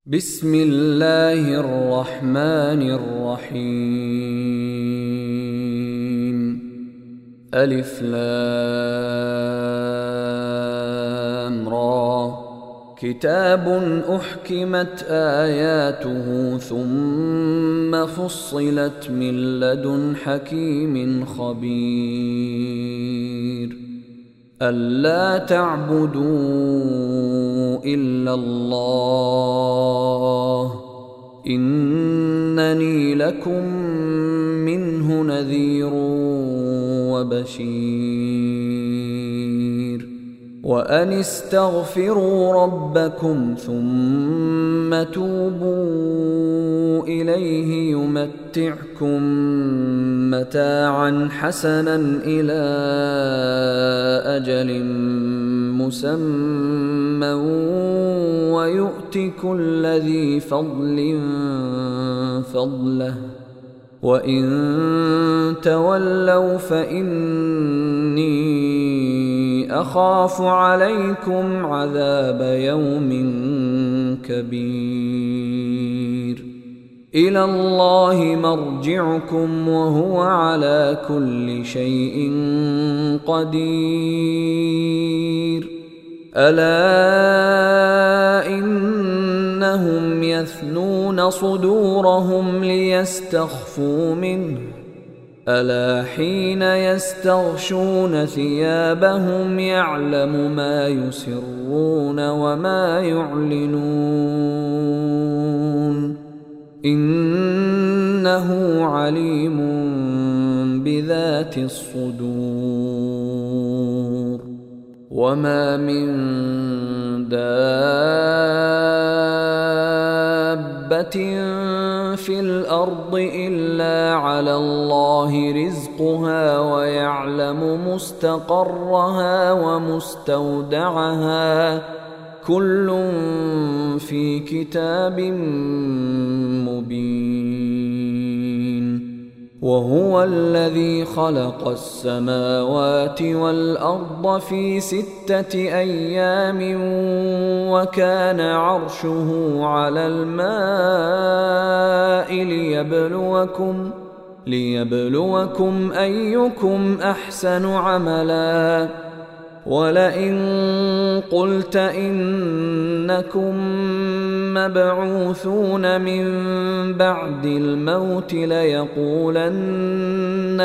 بسم الله الرحمن الرحيم. ألف لام را. كتاب أحكمت آياته ثم فصلت من لدن حكيم خبير. ألا تعبدوا إلا الله إنني لكم منه نذير وبشير. وأن استغفروا ربكم ثم توبوا إليه يمتعكم متاعا حسنا إلى أجل مسمى ويؤت كل ذي فضل فضله وإن تولوا فإني أخاف عليكم عذاب يوم كبير. إلى الله مرجعكم وهو على كل شيء قدير. ألا إنهم يثنون صدورهم ليستخفوا منه ألا حين يستغشون ثيابهم يعلم ما يسرون وما يعلنون إنه عليم بذات الصدور. وما من دابة في الأرض إلا على الله رزقها ويعلم مستقرها ومستودعها كل في كتاب مبين. وهو الذي خلق السماوات والأرض في 6 أيام وكان عرشه على الماء ليبلوكم أيكم أحسن عملا. ولئن قلت إنكم مبعوثون من بعد الموت ليقولن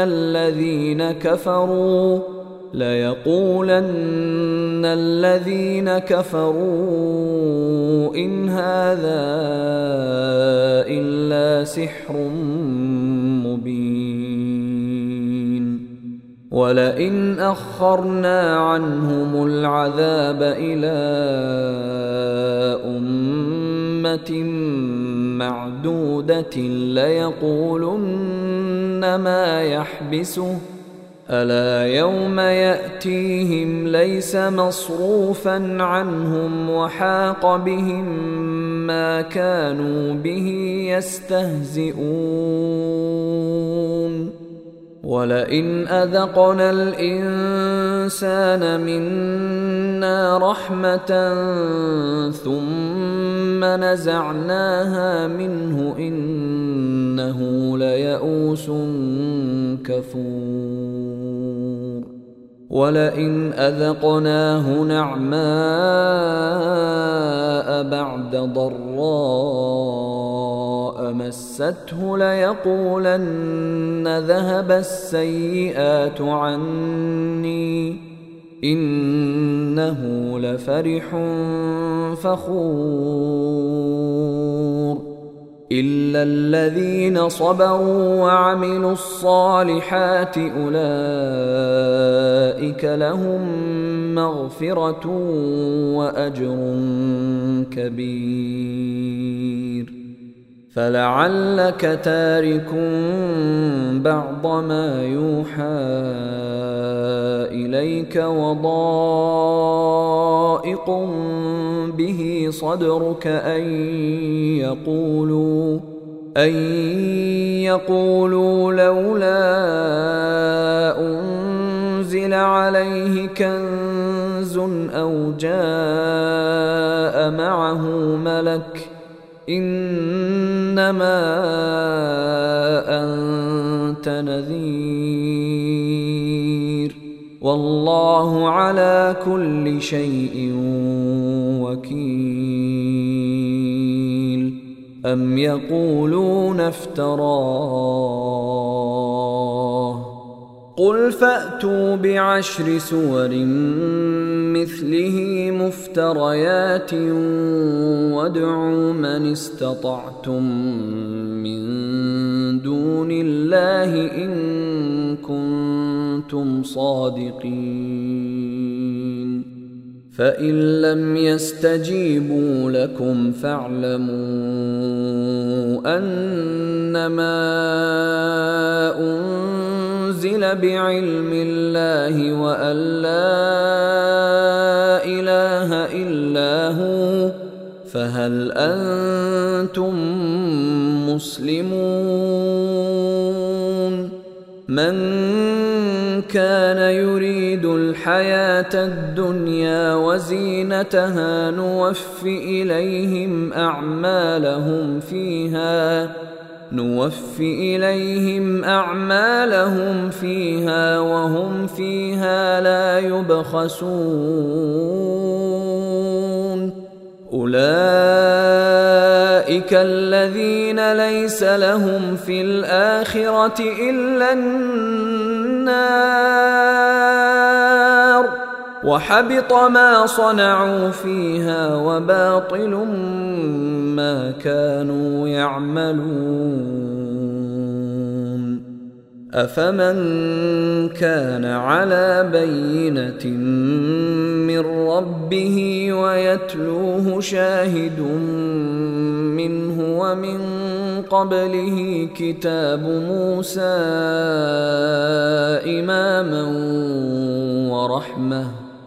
الذين كفروا إن هذا إلا سحر مبين. ولئن أخرنا عنهم العذاب إلى أمة معدودة ليقولن ما يحبسه ألا يوم يأتيهم ليس مصروفا عنهم وحاق بهم ما كانوا به يستهزئون. ولئن أذقنا الإنسان منا رحمة ثم نزعناها منه إنه ليئوس كفور. ولئن أذقناه نعماء بعد ضراء مسته ليقولن ذهب السيئات عني إنه لفرح فخور. إلا الذين صبروا وعملوا الصالحات أولئك لهم مغفرة وأجر كبير. فلعلك تارك بعض ما يوحى إليك وضائق به صدرك أن يقولوا لولا أنزل عليه كنز أو جاء معه ملك إنما أنت نذير والله على كل شيء وكيل أم يقولون افتراه قل فأتوا ب10 سور مثله مفتريات وادعوا من استطعتم من دون الله إن كنتم صادقين فإن لم يستجيبوا لكم فاعلموا أنما أنزل بعلم الله وأن لا إله إلا هو فهل أنتم مسلمون من كان يريد الحياة الدنيا وزينتها نوفِ إليهم أعمالهم فيها وهم فيها لا يبخسون أولئك الذين ليس لهم في الآخرة إلا النار وحبط ما صنعوا فيها وباطل ما كانوا يعملون أفمن كان على بينة من ربه ويتلوه شاهد منه ومن قبله كتاب موسى إماما ورحمة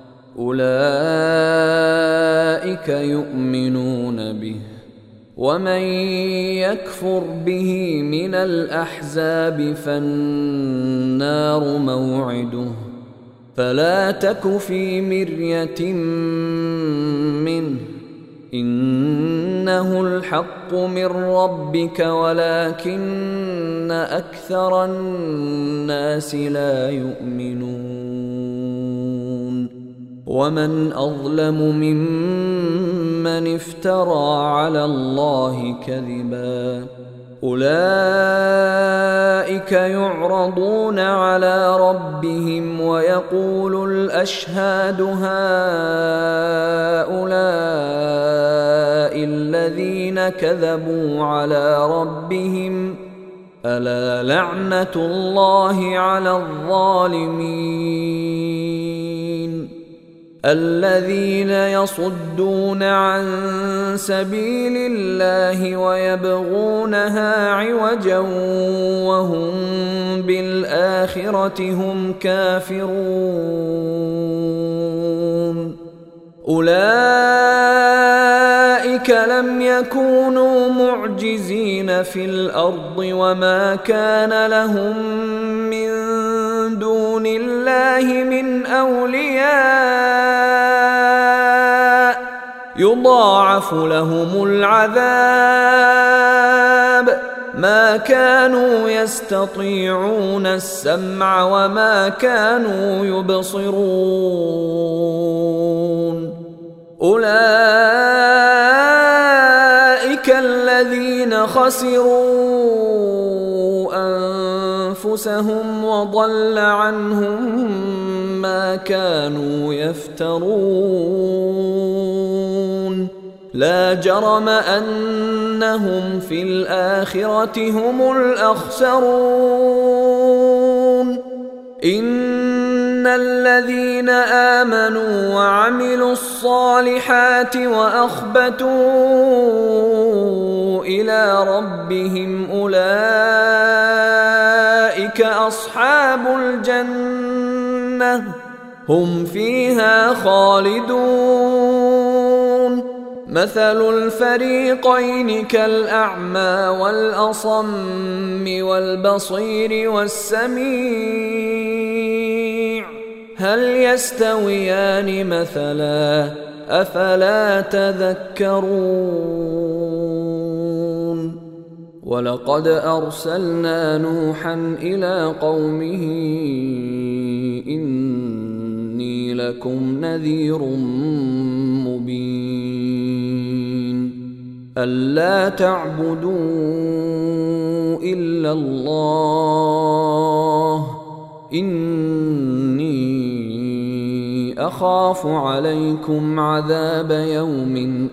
أولئك يؤمنون به ومن يكفر به من الأحزاب فالنار موعده فلا تك في مرية منه إنه الحق من ربك ولكن أكثر الناس لا يؤمنون ومن أظلم ممن افترى على الله كذبا أولئك يعرضون على ربهم ويقول الأشهاد هؤلاء الذين كذبوا على ربهم ألا لعنة الله على الظالمين الذين يصدون عن سبيل الله ويبغونها عوجا وهم بالآخرة هم كافرون أولئك لم يكونوا معجزين في الأرض وما كان لهم من دون الله من أولياء يضاعف لهم العذاب ما كانوا يستطيعون السمع وما كانوا يبصرون أولئك الذين خسروا أنفسهم وضل عنهم ما كانوا يفترون لا جرم أنهم في الآخرة هم الأخسرون إن الذين آمنوا وعملوا الصالحات وأخبتوا إلى ربهم أولئك أصحاب الجنة هم فيها خالدون مثل الفريقين كالأعمى والأصم والبصير والسميع هل يستويان مثلا أفلا تذكرون ولقد أرسلنا نوحا إلى قومه إني لكم نذير مبين ألا تعبدوا إلا الله إني أخاف عليكم عذاب يوم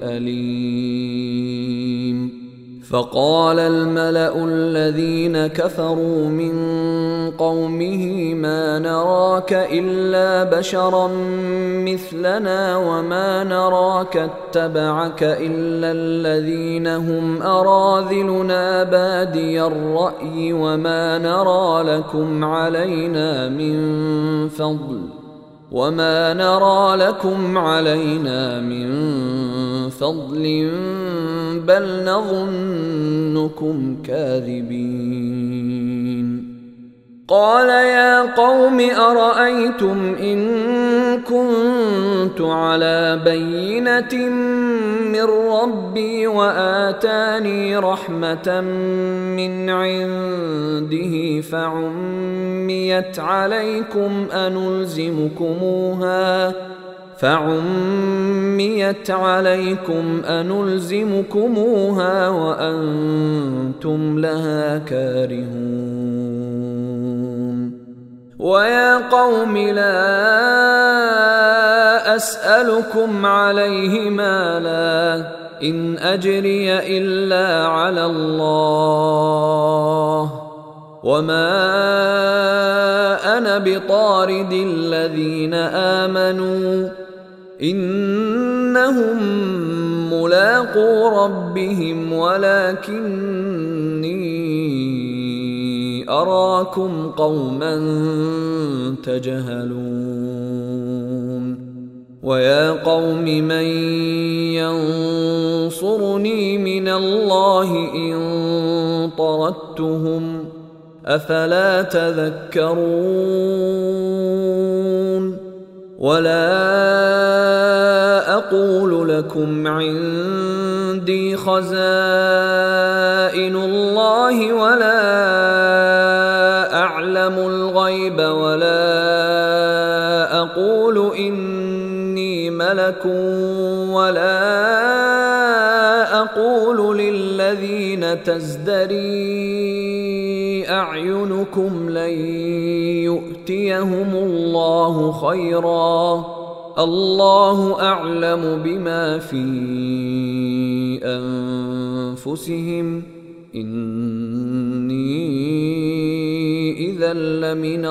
أليم فقال الملأ الذين كفروا من قومه ما نراك إلا بشرا مثلنا وما نراك اتبعك إلا الذين هم أراذلنا بادي الرأي وما نرى لكم علينا من فضل بل نظنكم كاذبين قال يا قوم أرأيتم إن كنت على بينة من ربي وآتاني رحمة من عنده فعميت عليكم أنلزمكموها وأنتم لها كارهون ويا قوم لا أسألكم عليه مالا إن أجري إلا على الله وما أنا بطارد الذين آمنوا إنهم ملاقو ربهم ولكني أراكم قوما تجهلون ويا قوم من ينصرني من الله إن طردتهم أفلا تذكرون ولا أقول لكم عندي خزائن الله ولا أعلم الغيب ولا أقول إني ملك ولا أقول للذين تزدري أعينكم لن يؤتيهم الله خيرا الله أعلم بما في أنفسهم إني إذا لمن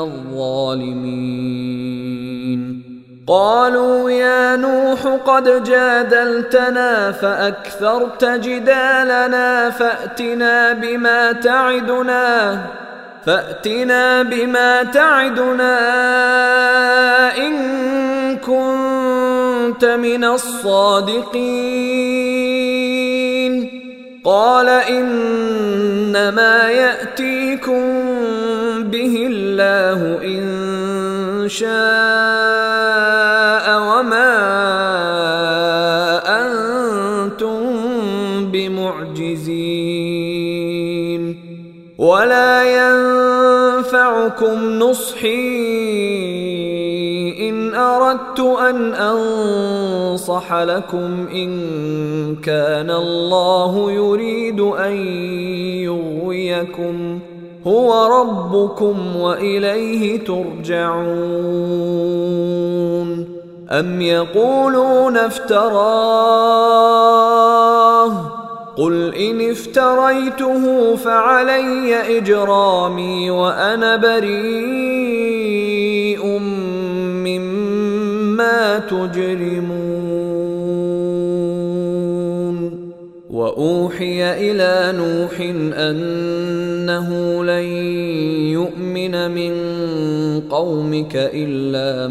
الظالمين قالوا يا نوح قد جادلتنا فأكثرت جدالنا فأتنا بما تعدنا إن كنت من الصادقين قال إنما يأتيكم به الله إن شاء وما أنتم بمعجزين ولا ينفعكم نصحي إن أردت أن أنصح لكم إن كان الله يريد أن يغويكم هو ربكم وإليه ترجعون أم يقولون افتراه قل إن افتريته فعلي إجرامي وأنا بريء مما تجرمون وأوحي إلى نوح أنه لن يؤمن من قومك إلا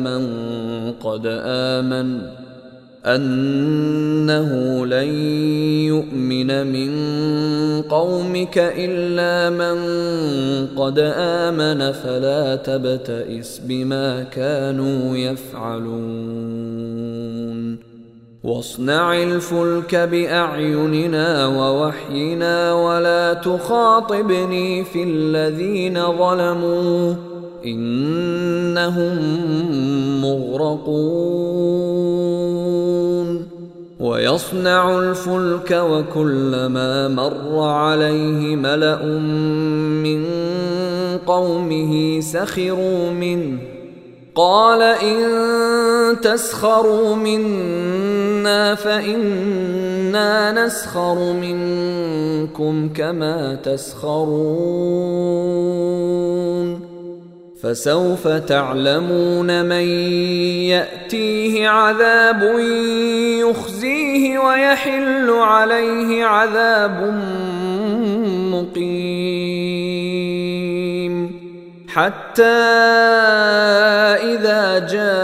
من قد آمن فلا تبتئس بما كانوا يفعلون واصنع الفلك بأعيننا ووحينا ولا تخاطبني في الذين ظلموا إنهم مغرقون ويصنع الفلك وكلما مر عليه ملأ من قومه سخروا منه قال إن تسخروا منا فإنا نسخر منكم كما تسخرون فسوف تعلمون من يأتيه عذاب يخزيه ويحل عليه عذاب مقيم حتى إذا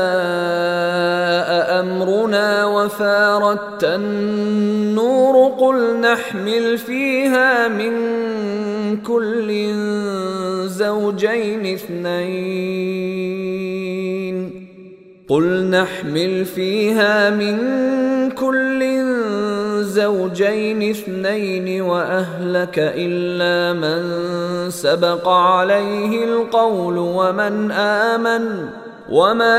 جاء أمرنا وفارت النور قل نحمل فيها من كل زوجين اثنين وأهلك إلا من سبق عليه القول وما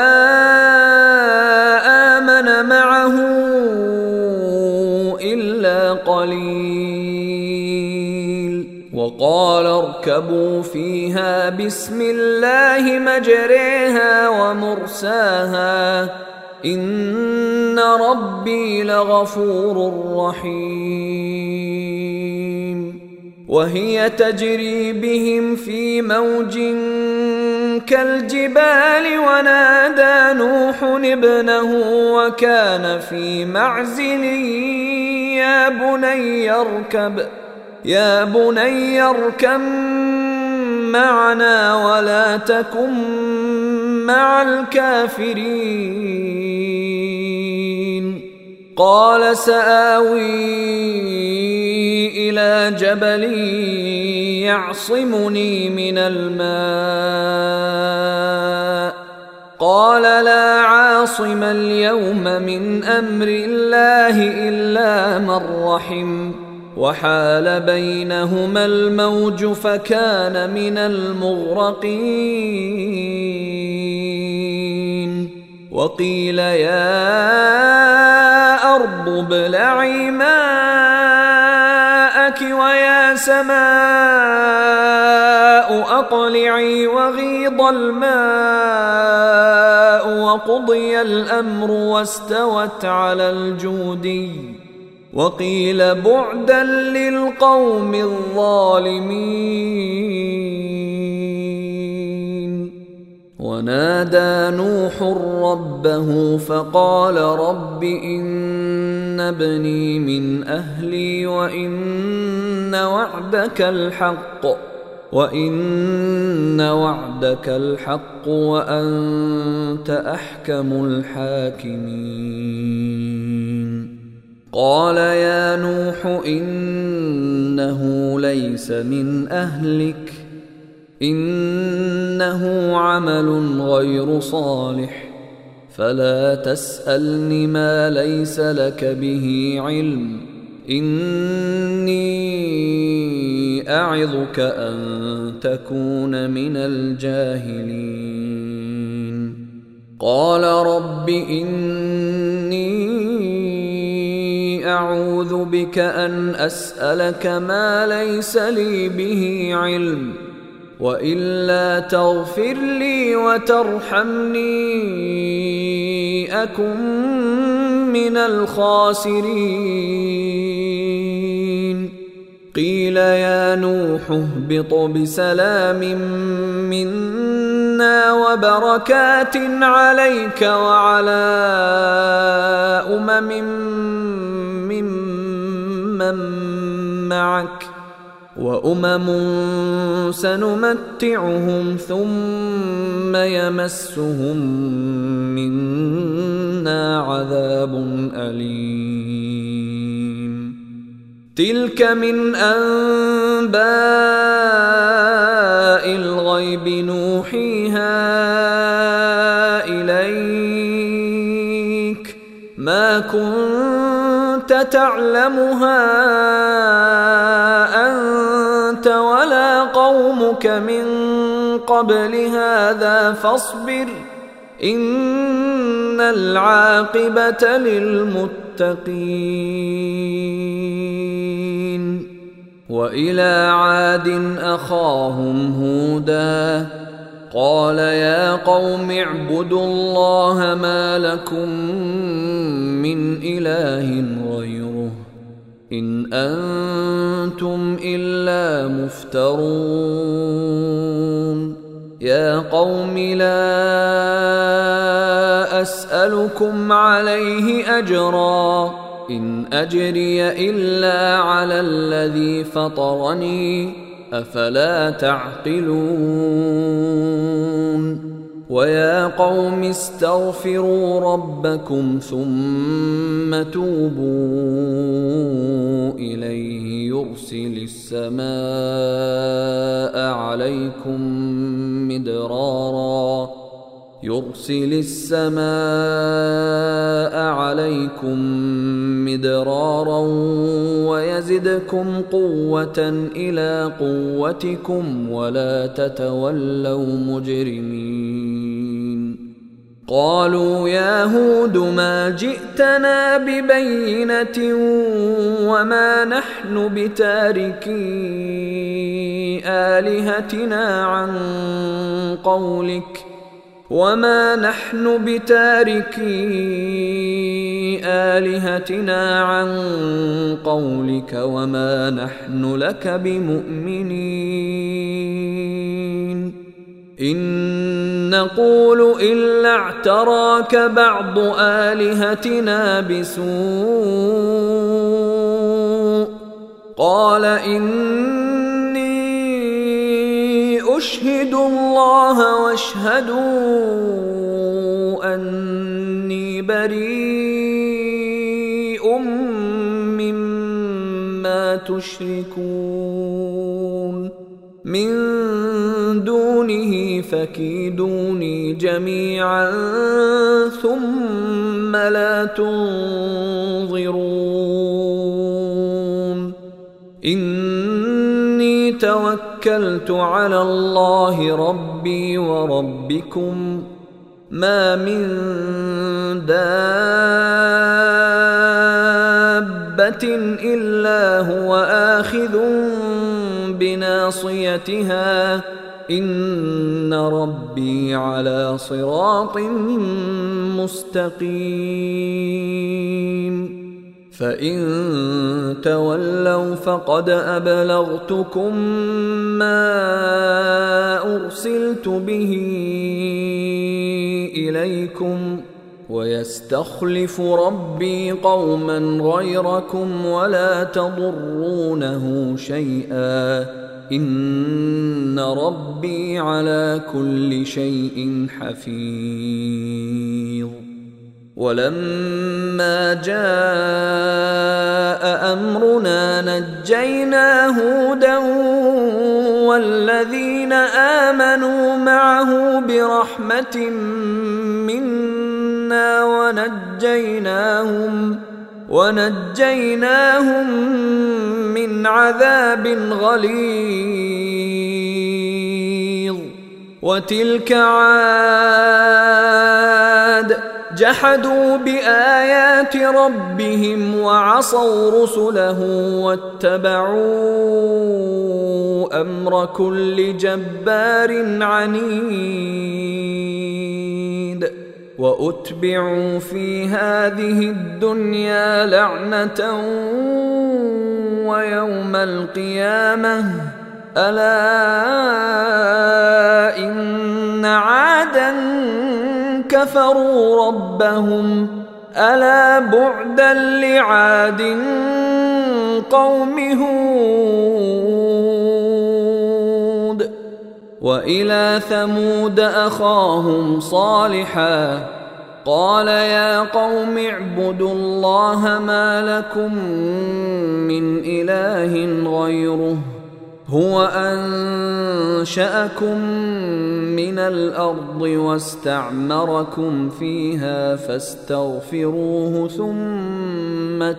آمن معه إلا قليل وقال اركبوا فيها بسم الله مجريها ومرساها إن ربي لغفور رحيم وهي تجري بهم في موج كالجبال ونادى نوح ابنه وكان في معزل يا بني اركب معنا ولا تكن مع الكافرين قال سآوي إلى جبل يعصمني من الماء قال لا عاصم اليوم من أمر الله إلا من رحم وحال بينهما الموج فكان من المغرقين وقيل يا أرض ابلعي ماءك ويا سماء أقلعي وغيض الماء وقضي الأمر واستوت على الجودي وقيل بعدا للقوم الظالمين ونادى نوح ربه فقال رب إن ابني من أهلي وإن وعدك الحق وأنت أحكم الحاكمين قال يا نوح إنه ليس من أهلك إنه عمل غير صالح فلا تسألني ما ليس لك به علم إني أعظك أن تكون من الجاهلين قال رب إني أعوذ بك أن أسألك ما ليس لي به علم وإلا تغفر لي وترحمني أكن من الخاسرين قيل يا نوح اهبط بسلام منا وبركات عليك وعلى ممن معك وأمم سنمتعهم ثم يمسهم منا عذاب أليم تلك من أنباء الغيب نوحيها إليك ما كنت تعلمها أنت ولا قومك من قبل هذا فاصبر إن العاقبة للمتقين. وإلى عاد أخاهم هودا قال يا قوم اعبدوا الله ما لكم من إله غيره إن أنتم إلا مفترون. يا قوم لا أسألكم عليه أجرا إن أجري إلا على الذي فطرني أفلا تعقلون. ويا قوم استغفروا ربكم ثم توبوا إليه يرسل السماء عليكم مدرارا ويزدكم قوة إلى قوتكم ولا تتولوا مجرمين. قالوا يا هود ما جئتنا ببينة وما نحن بتاركي آلهتنا عن قولك وما نحن لك بمؤمنين. إن نقول إلا اعتراك بعض آلهتنا بسوء قال إني أشهد الله واشهدوا أني بريء مما تشركون من دونه فكيدوني جميعا ثم لا تنظرون. إني توكلت على الله ربي وربكم ما من دابة إلا هو آخذ بناصيتها إن ربي على صراط مستقيم. فإن تولوا فقد أبلغتكم ما أرسلت به إليكم ويستخلف ربي قوما غيركم ولا تضرونه شيئا إن ربي على كل شيء حفيظ. ولما جاء أمرنا نجينا هودا والذين آمنوا معه برحمة منا ونجيناهم من عذاب غليظ. وتلك عاد جحدوا بآيات ربهم وعصوا رسله واتبعوا أمر كل جبار عنيد. وأتبعوا في هذه الدنيا لعنة ويوم القيامة ألا إن عادا كفروا ربهم ألا بعدا لعاد قوم هود. وإلى ثمود أخاهم صالحا قال يا قوم اعبدوا الله ما لكم من إله غيره هو أنشأكم من الأرض واستعمركم فيها فاستغفروه ثم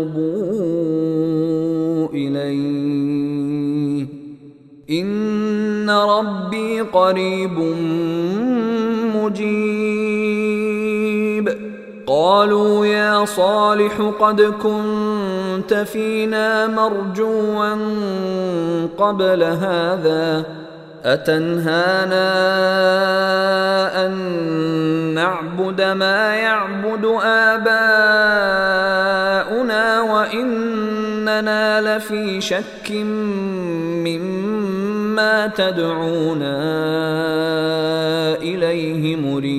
توبوا إليه إن ربي قريب مجيب. قالوا يا صالح قد كنت فينا مرجوا قبل هذا أتنهانا أن نعبد ما يعبد آباؤنا وإننا لفي شك مما تدعونا إليه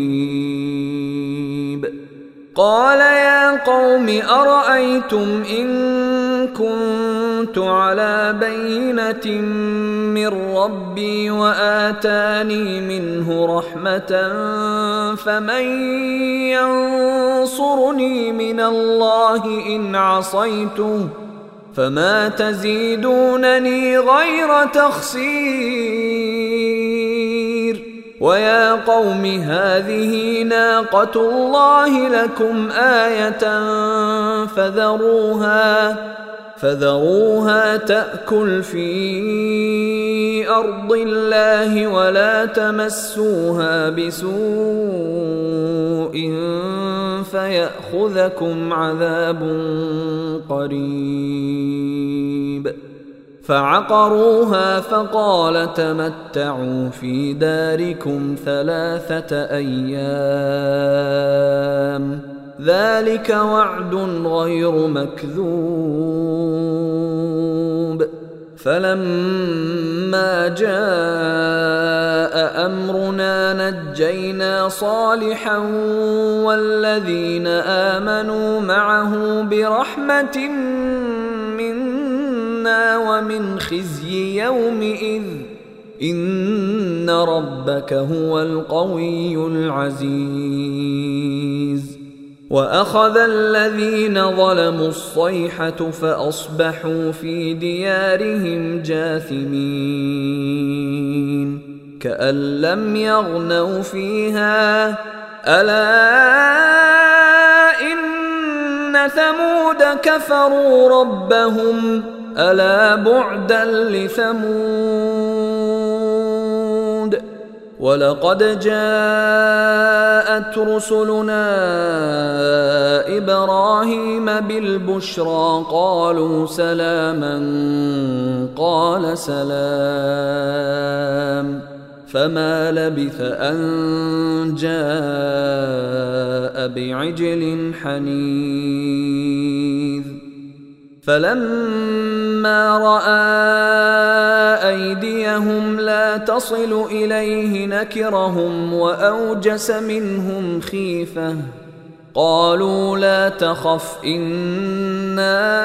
مريب. قال يا قوم أرأيتم إن كنت على بينة من ربي وآتاني منه رحمة فمن ينصرني من الله إن عصيته فما تزيدونني غير تخسير. ويا قوم هذه ناقة الله لكم آية فذروها تأكل في أرض الله ولا تمسوها بسوء فيأخذكم عذاب قريب. فعقروها فقال تمتعوا في داركم 3 أيام ذلك وعد غير مكذوب. فلما جاء أمرنا نجينا صالحا والذين آمنوا معه برحمة منا ومن خزي يومئذ إن ربك هو القوي العزيز. وأخذ الذين ظلموا الصيحة فأصبحوا في ديارهم جاثمين كأن لم يغنوا فيها ألا إن ثمود كفروا ربهم ألا بعدا لثمود. ولقد جاءت رسلنا إبراهيم بالبشرى قالوا سلاما قال سلام فما لبث أن جاء بعجل حنيذ. فلما رأى أيديهم لا تصل إليه نكرهم وأوجس منهم خيفة قالوا لا تخف إنا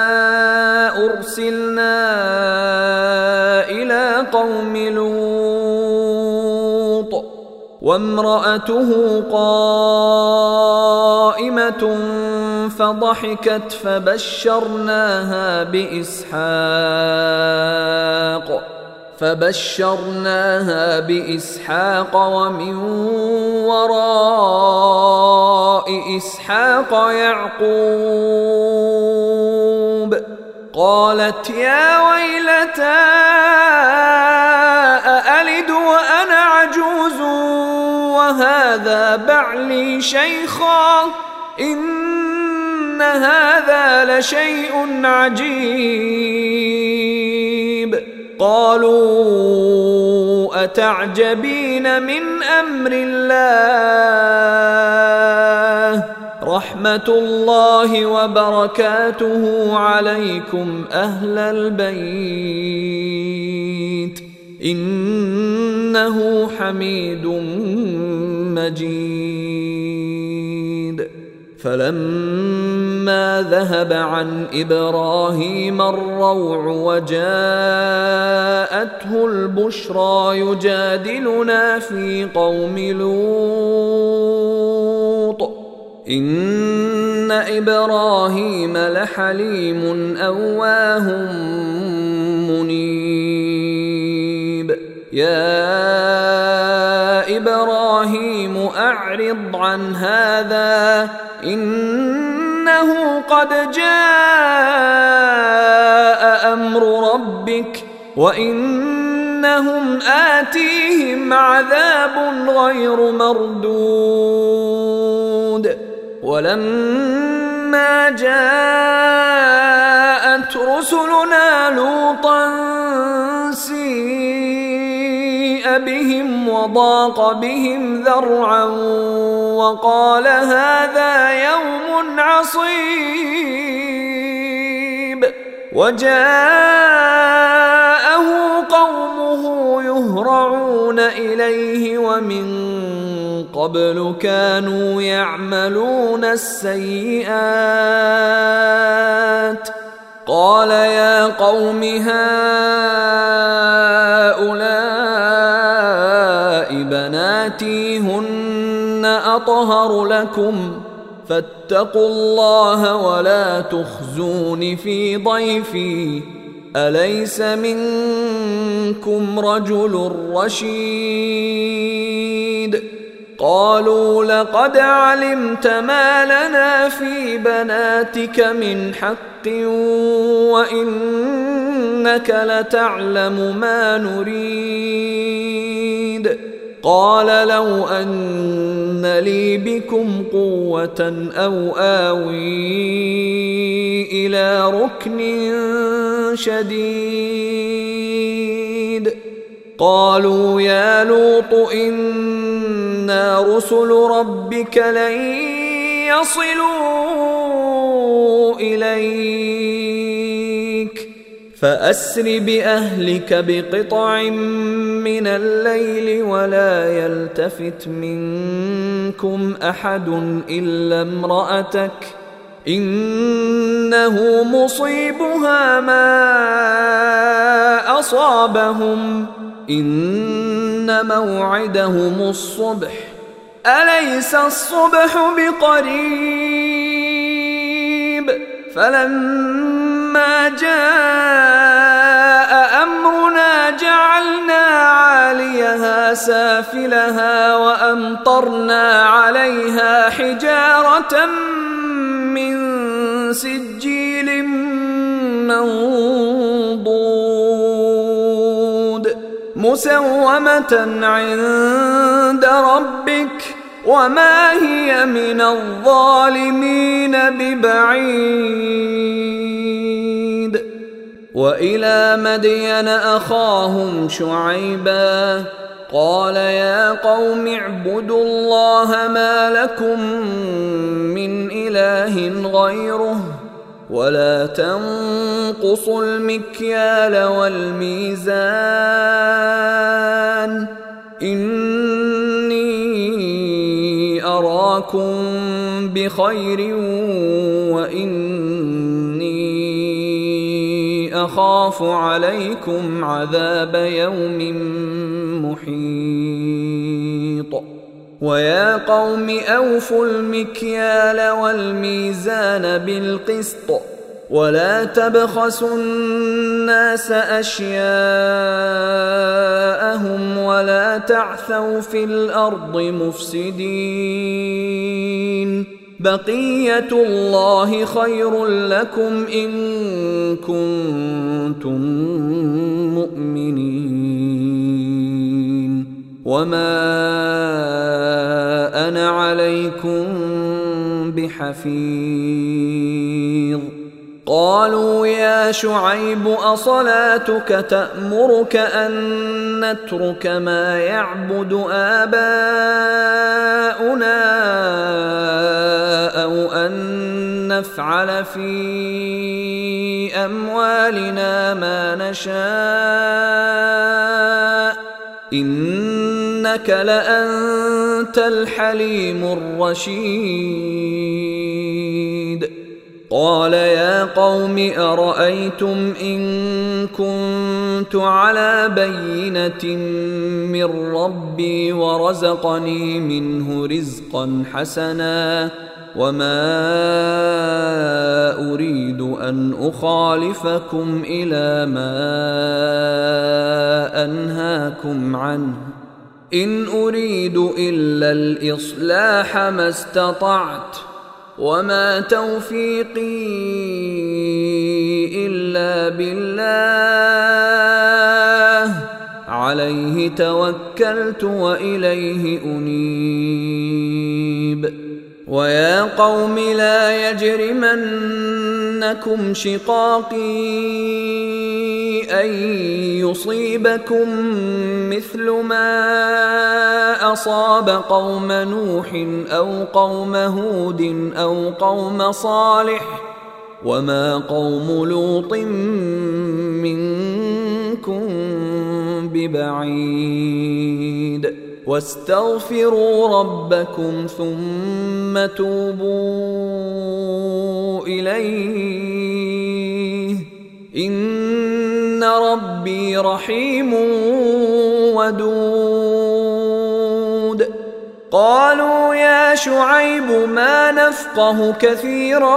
أرسلنا إلى قوم لوط وامرأته قائمة فضحكت فبشرناها بإسحاق ومن وراء إسحاق يعقوب. قالت يا ويلتى أألد وأنا عجوز وهذا بعلي شيخا إن هذا لشيء عجيب. قالوا أتعجبين من أمر الله رحمة الله وبركاته عليكم أهل البيت إنه حميد مجيد. فلما ذهب عن إبراهيم الروع وجاءته البشرى يجادلنا في قوم لوط إن إبراهيم لحليم أواه منيب. يا إبراهيم أعرض عن هذا إنه قد جاء أمر ربك وإنهم آتيهم عذاب غير مردود ولما جاءت رسلنا لوطا سيء بهم وضاق بهم ذرعا وقال هذا يوم عصيب وجاءه قومه يهرعون إليه ومن قبل كانوا يعملون السيئات قال يا قوم هؤلاء بناتي هن أطهر لكم فاتقوا الله ولا تخزون في ضيفي أليس منكم رجل رشيد قالوا لقد علمت ما لنا في بناتك من حق وإنك لتعلم ما نريد قال لو أن لي بكم قوة أو آوي إلى ركن شديد قالوا يا لوط إنا رسل ربك لن يصلوا إليك فأسر بأهلك بقطع من الليل ولا يلتفت منكم أحد إلا امرأتك إنه مصيبها ما أصابهم إن موعدهم الصبح أليس الصبح بقريب فلما جاء أمرنا جعلنا عاليها سافلها وأمطرنا عليها حجارة من سجيل منضود مسومة عند ربك وما هي من الظالمين ببعيد وإلى مدين أخاهم شعيبا قال يا قوم اعبدوا الله ما لكم من إله غيره ولا تنقصوا المكيال والميزان إني أراكم بخير وإني أخاف عليكم عذاب يوم محيط ويا قوم أوفوا المكيال والميزان بالقسط ولا تبخسوا الناس أشياءهم ولا تعثوا في الأرض مفسدين بقية الله خير لكم إن كنتم مؤمنين وما أنا عليكم بحفيظ قالوا يا شعيب أصلاتك تأمرك أن نترك ما يعبد آباؤنا أو أن نفعل في أموالنا ما نشاء إنك لأنت الحليم الرشيد قال يا قوم أرأيتم إن كنت على بينة من ربي ورزقني منه رزقا حسنا وما أريد أن أخالفكم إلى ما أنهاكم عنه إن أريد إلا الإصلاح ما استطعت وما توفيقي إلا بالله عليه توكلت وإليه أنيب ويا قوم لا يجرمنكم شقاقي أن يصيبكم مثل ما أصاب قوم نوح أو قوم هود أو قوم صالح وما قوم لوط منكم ببعيد واستغفروا ربكم ثم توبوا إليه إن ربي رحيم ودود قالوا يا شعيب ما نفقه كثيرا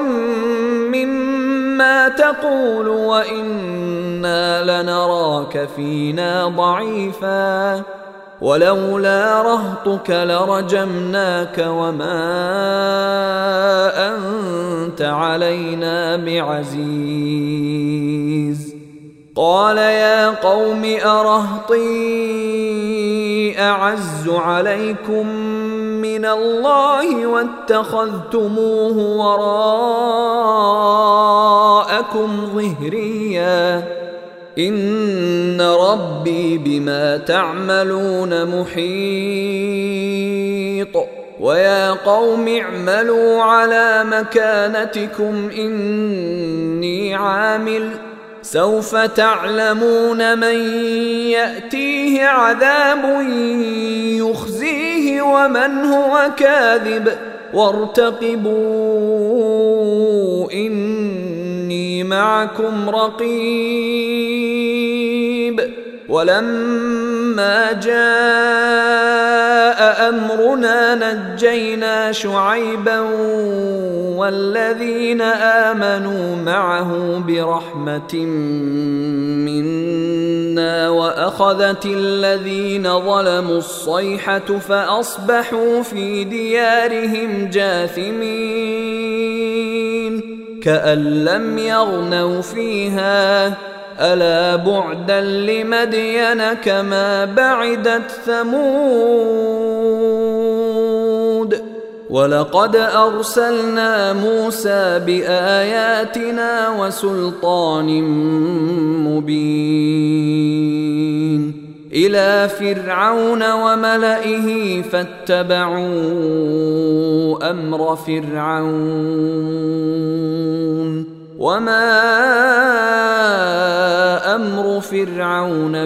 مما تقول وإنا لنراك فينا ضعيفا ولولا رهطك لرجمناك وما أنت علينا بعزيز قال يا قوم أرهطي أعز عليكم من الله واتخذتموه وراءكم ظهريا إن ربي بما تعملون محيط ويا قوم اعملوا على مكانتكم إني عامل سوف تعلمون من يأتيه عذاب يخزيه ومن هو كاذب وارتقبوا إني معكم رقيب ولما جاء أمرنا نجينا شعيبا والذين آمنوا معه برحمة منا وأخذت الذين ظلموا الصيحة فأصبحوا في ديارهم جاثمين كأن لم يغنوا فيها ألا بعدا لمدين كما بعدت ثمود ولقد أرسلنا موسى بآياتنا وسلطان مبين إلى فرعون وملئه فاتبعوا أمر فرعون وما أمر فرعون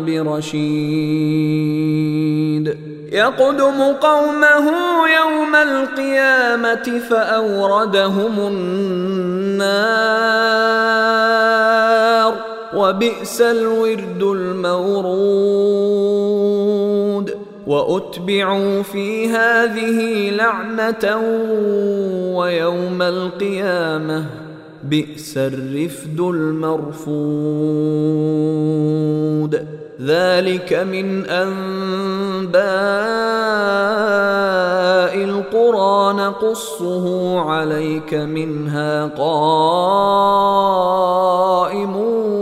برشيد يقدم قومه يوم القيامة فأوردهم النار وبئس الورد المورود وأتبعوا في هذه لعنة ويوم القيامة بئس الرفد المرفود ذلك من أنباء القرى نقصه عليك منها قائم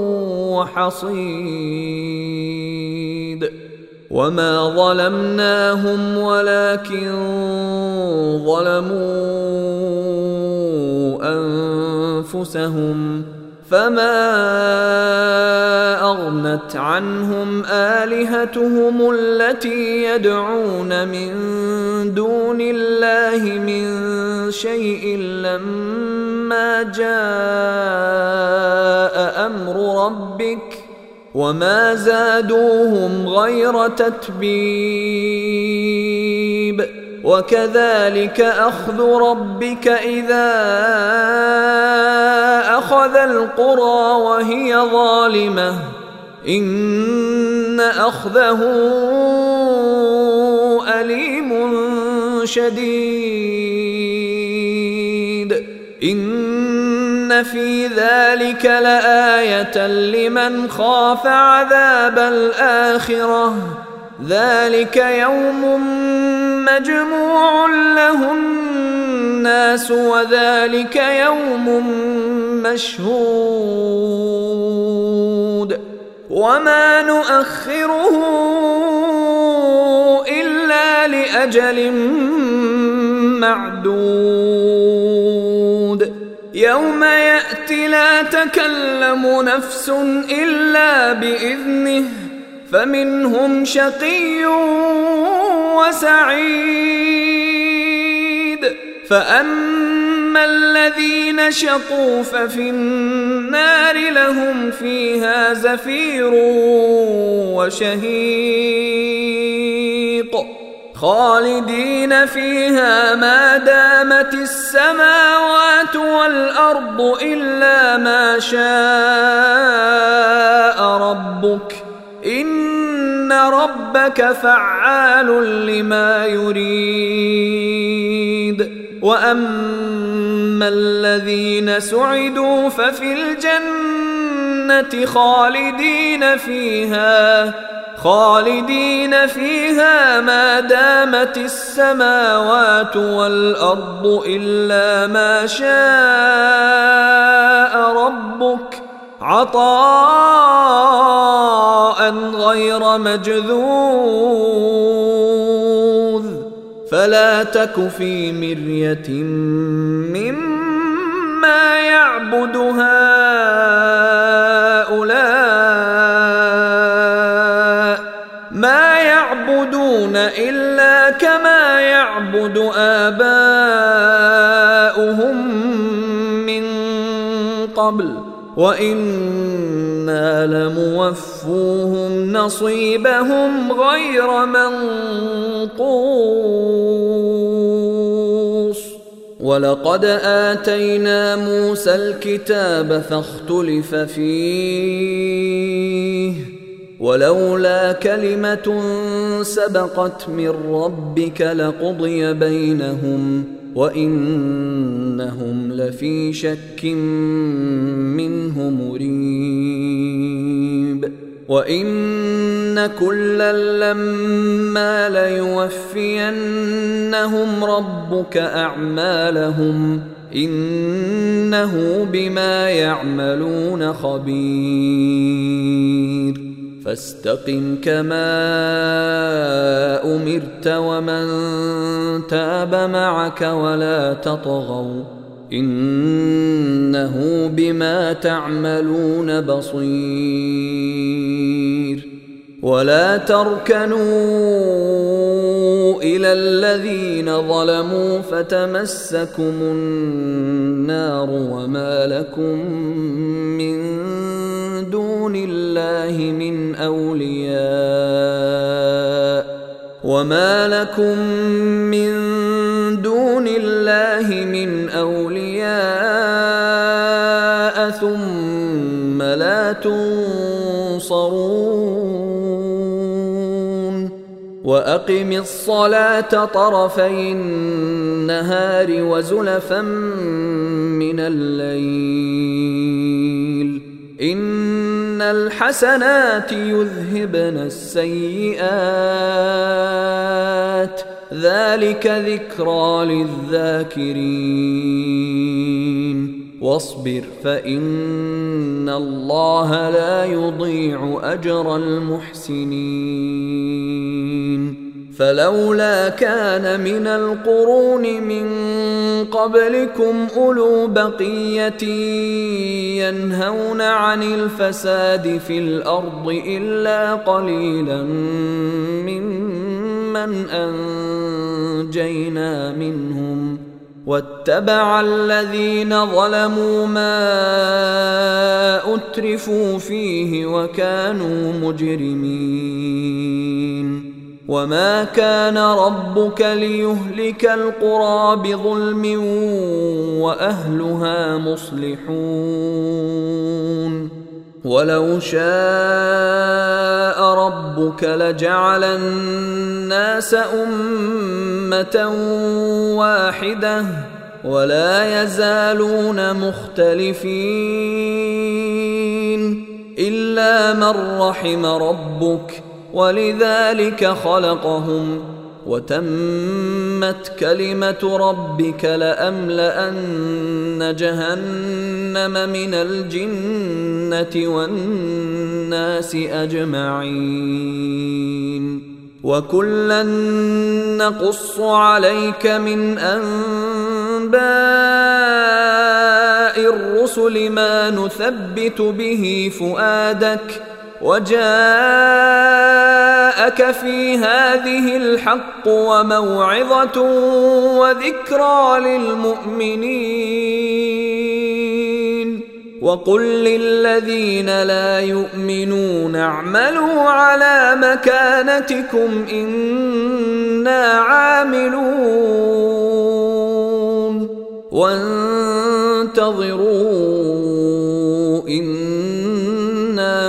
وحصيد وما ظلمناهم ولكن ظلموا أنفسهم فما أغنت عنهم آلهتهم التي يدعون من دون الله من شيء لما جاء أمر ربك وما زادوهم غير تتبيب وكذلك أخذ ربك إذا أخذ القرى وهي ظالمة إن أخذه أليم شديد إن في ذلك لآية لمن خاف عذاب الآخرة ذلك يوم مجموع له الناس وذلك يوم مشهود وما نؤخره إلا لأجل معدود يوم يأتي لا تكلم نفس إلا بإذنه فمنهم شقي وسعيد فأما الذين شقوا ففي النار لهم فيها زفير وشهيق خالدين فيها ما دامت السماوات والأرض إلا ما شاء ربك إن ربك فعال لما يريد وأما الذين سعدوا ففي الجنة خالدين فيها ما دامت السماوات والأرض إلا ما شاء ربك عطاء غير مجذوذ فلا تك في مرية مما يعبد هؤلاء ما يعبدون إلا كما يعبد آباؤهم من قبل وإنا لموفوهم نصيبهم غير منقوص ولقد آتينا موسى الكتاب فاختلف فيه ولولا كلمة سبقت من ربك لقضي بينهم وإنهم لفي شك منه مريب وإن كلا لما ليوفينهم ربك أعمالهم إنه بما يعملون خبير فاستقم كما أمرت ومن تاب معك ولا تطغوا إنه بما تعملون بصير ولا تركنوا إلى الذين ظلموا فتمسكم النار وما لكم من دون الله من أولياء ثم لا تنصرون وأقم الصلاة طرفي النهار وزلفا من الليل إن الحسنات يذهبن السيئات ذلك ذكرى للذاكرين واصبر فإن الله لا يضيع أجر المحسنين فلولا كان من القرون من قبلكم أولو بقية ينهون عن الفساد في الأرض إلا قليلا ممن أنجينا منهم واتبع الذين ظلموا ما أترفوا فيه وكانوا مجرمين وما كان ربك ليهلك القرى بظلم وأهلها مصلحون ولو شاء ربك لجعل الناس أمة واحدة ولا يزالون مختلفين إلا من رحم ربك ولذلك خلقهم وتمت كلمة ربك لأملأن جهنم من الجنة والناس أجمعين وكلا نقص عليك من أنباء الرسل ما نثبت به فؤادك وجاءك في هذه الحق وموعظة وذكرى للمؤمنين وقل للذين لا يؤمنون اعملوا على مكانتكم إنا عاملون وانتظروا إنا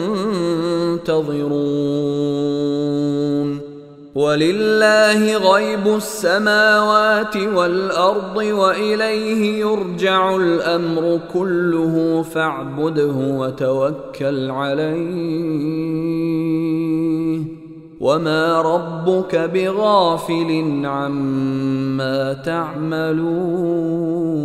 منتظرون ولله غيب السماوات والأرض وإليه يرجع الأمر كله فاعبده وتوكل عليه وما ربك بغافل عما تعملون